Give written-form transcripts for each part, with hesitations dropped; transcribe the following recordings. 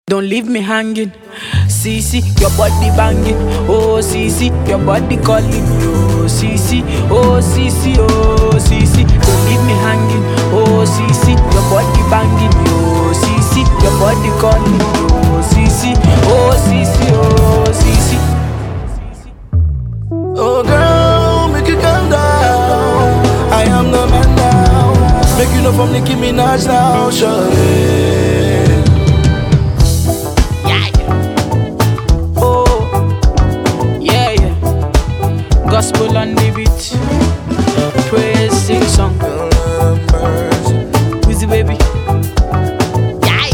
Don't leave me hanging. CC, your body banging. Oh, CC, your body calling. Oh, CC, oh, CC, oh, CC. Don't leave me hanging. Oh, CC, your body banging. Oh, CC, your body calling. Oh, CC, oh, CC, oh, CC. Oh, girl, make it calm down. I am the man now. Make you know from Nicki Minaj now, sure. Gospel on the beat, praise, sing song. Wheezy baby, yeah.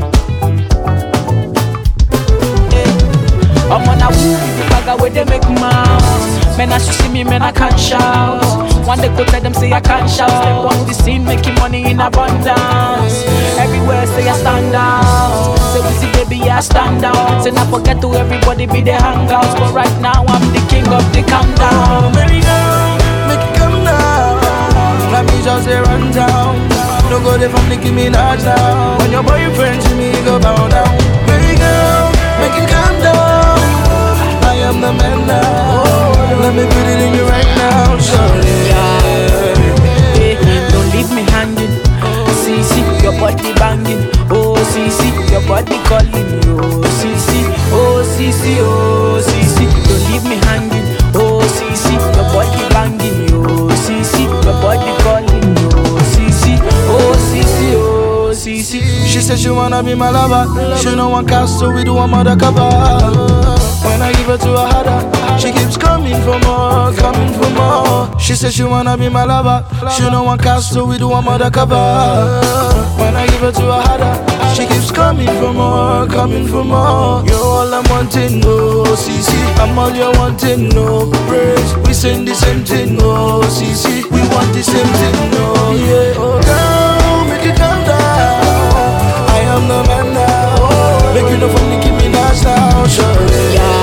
I'm on a woo, the bag where they make mouths. Men as you see me, men I can't shout. One day go tell them say I can't shout. Step on the scene, making money in abundance. Everywhere say I stand out. Say Wheezy baby, yeah, I stand out. Say not forget to everybody be the hangouts. But right now I'm the king of the countdown. Baby girl, make it come down. Let me just say run down. No go there from Nicki Minaj now. When your boyfriend to me go bow down. Baby girl, make it come down. I am the man now. Let me put it in you right now, shorty. Don't leave me hanging. CC, your body banging. Oh, CC, your body calling. Oh, CC, oh, CC, oh, CC. Don't leave me hanging. Oh, CC, your body banging. Oh, CC, your body calling. Oh, CC, oh, CC, oh, CC. She said she wanna be my lover. She know one cast, so we do one mother cover. When I give her to her harder, she keeps coming for more, coming for more. She said she wanna be my lover. She know one cast, so we do one mother cover. When I give her to her harder, she keeps coming for more, coming for more. You're all I'm wanting, no CC. I'm all you're wanting, no praise. We sing the same thing, no CC. We want the same thing, no yeah. Oh girl, make it calm down. I am the man now. Make you know from Nicki Minaj now, sure.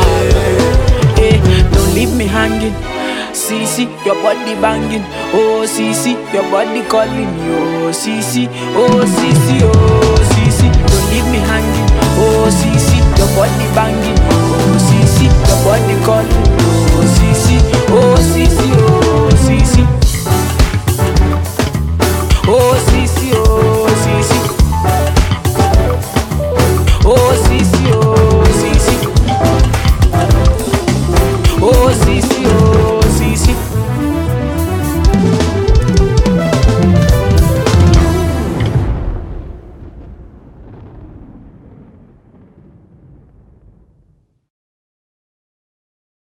Don't leave me hanging. CC, your body banging. Oh, CC, your body calling. Oh, CC, oh, CC, oh, CC. Don't leave me hanging. Oh, CC, your body banging.